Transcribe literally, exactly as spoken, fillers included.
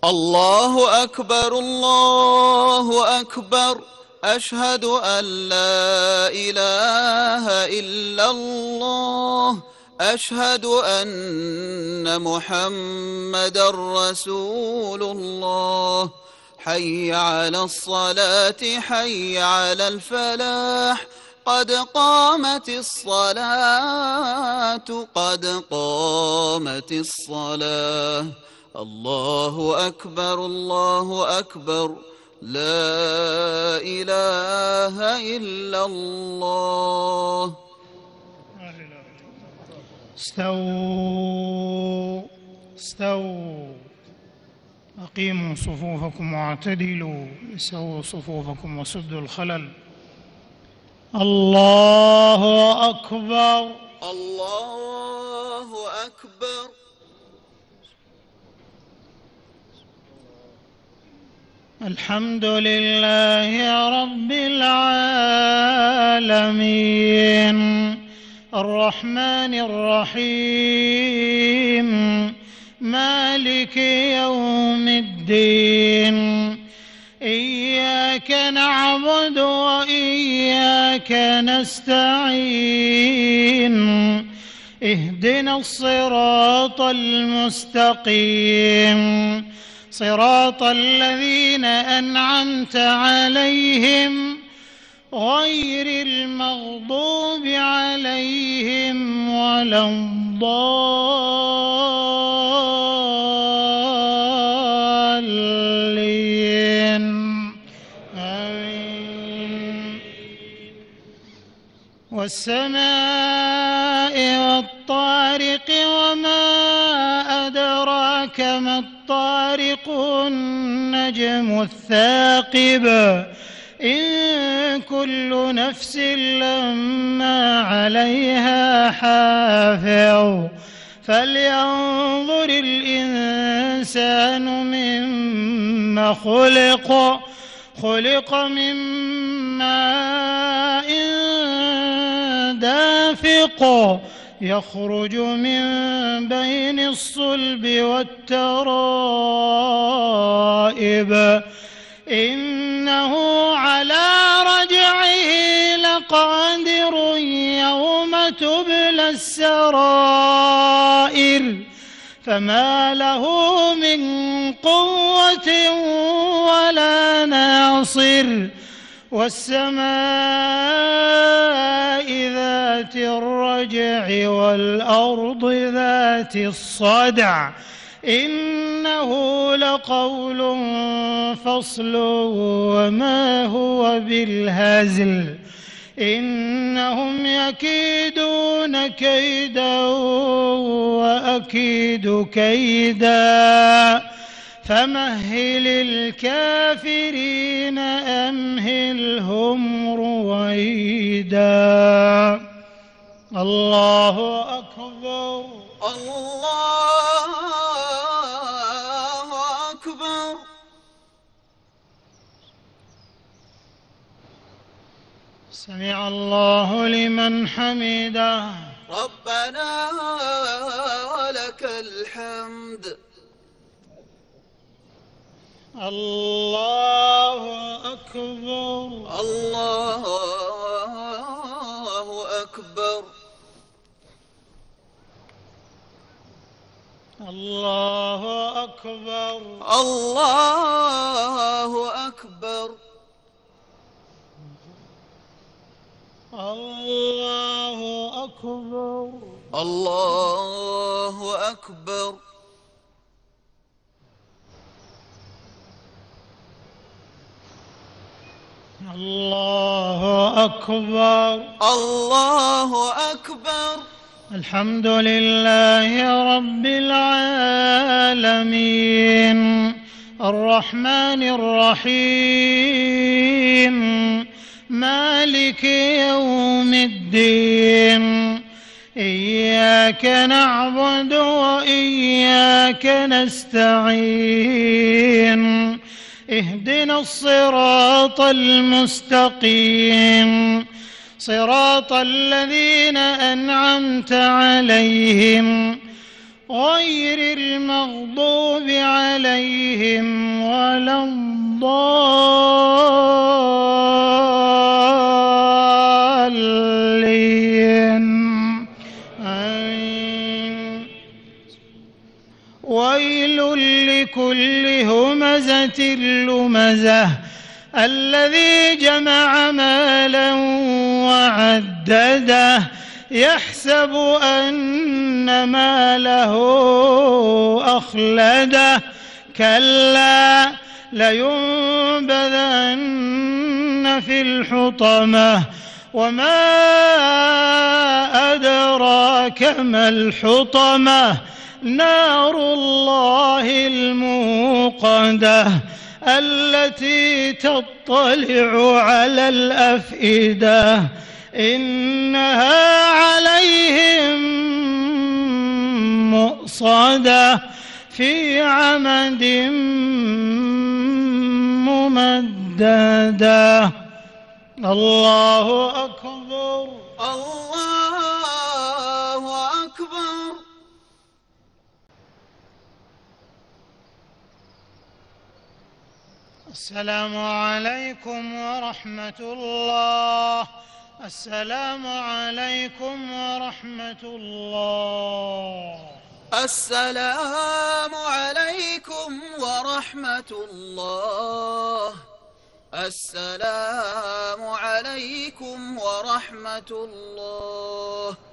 الله أكبر الله أكبر أشهد أن لا إله إلا الله أشهد أن محمدا رسول الله حي على الصلاة حي على الفلاح قد قامت الصلاة قد قامت الصلاة الله أكبر الله أكبر لا إله إلا الله. استووا استووا أقيموا صفوفكم واعتدلوا سووا صفوفكم وسدوا الخلل. الله أكبر الله أكبر. الحمد لله رب العالمين الرحمن الرحيم مالك يوم الدين إياك نعبد وإياك نستعين اهدنا الصراط المستقيم صراط الذين أنعمت عليهم غير المغضوب عليهم ولا الضالين آمين. والسماء والطارق وما أدراك ما الطارق النجم الثاقب إن كل نفس لما عليها حافظ فلينظر الإنسان مما خلق خلق من ماء دافق يخرج من بين الصلب والترائب إنه على رجعه لقادر يوم تبلى السرائر فما له من قوة ولا ناصر والسماء ذات الرجع والأرض ذات الصدع إنه لقول فصل وما هو بالهزل إنهم يكيدون كيدا وأكيد كيدا فمهل الكافرين أمهلهم رويدا. الله أكبر الله أكبر. سمع الله لمن حمده ربنا ولك الحمد. الله أكبر الله أكبر. الله أكبر الله أكبر. الله أكبر الله أكبر. الله أكبر الله أكبر. الحمد لله رب العالمين الرحمن الرحيم مالك يوم الدين إياك نعبد وإياك نستعين اهدنا الصراط المستقيم صراط الذين أنعمت عليهم غير المغضوب عليهم ولا الضالين. آمين. ويل لكل همزة لمزة الذي جمع مالا وعدده يحسب أن ماله أخلده كلا لينبذن في الحطمة وما أدراك ما الحطمة نار الله الموقدة التي تطلع على الأفئدة إنها عليهم مؤصدة في عمد ممددة. الله أكبر. الله أكبر. السلام عليكم ورحمة الله. السلام عليكم ورحمة الله. السلام عليكم ورحمة الله. السلام عليكم ورحمة الله.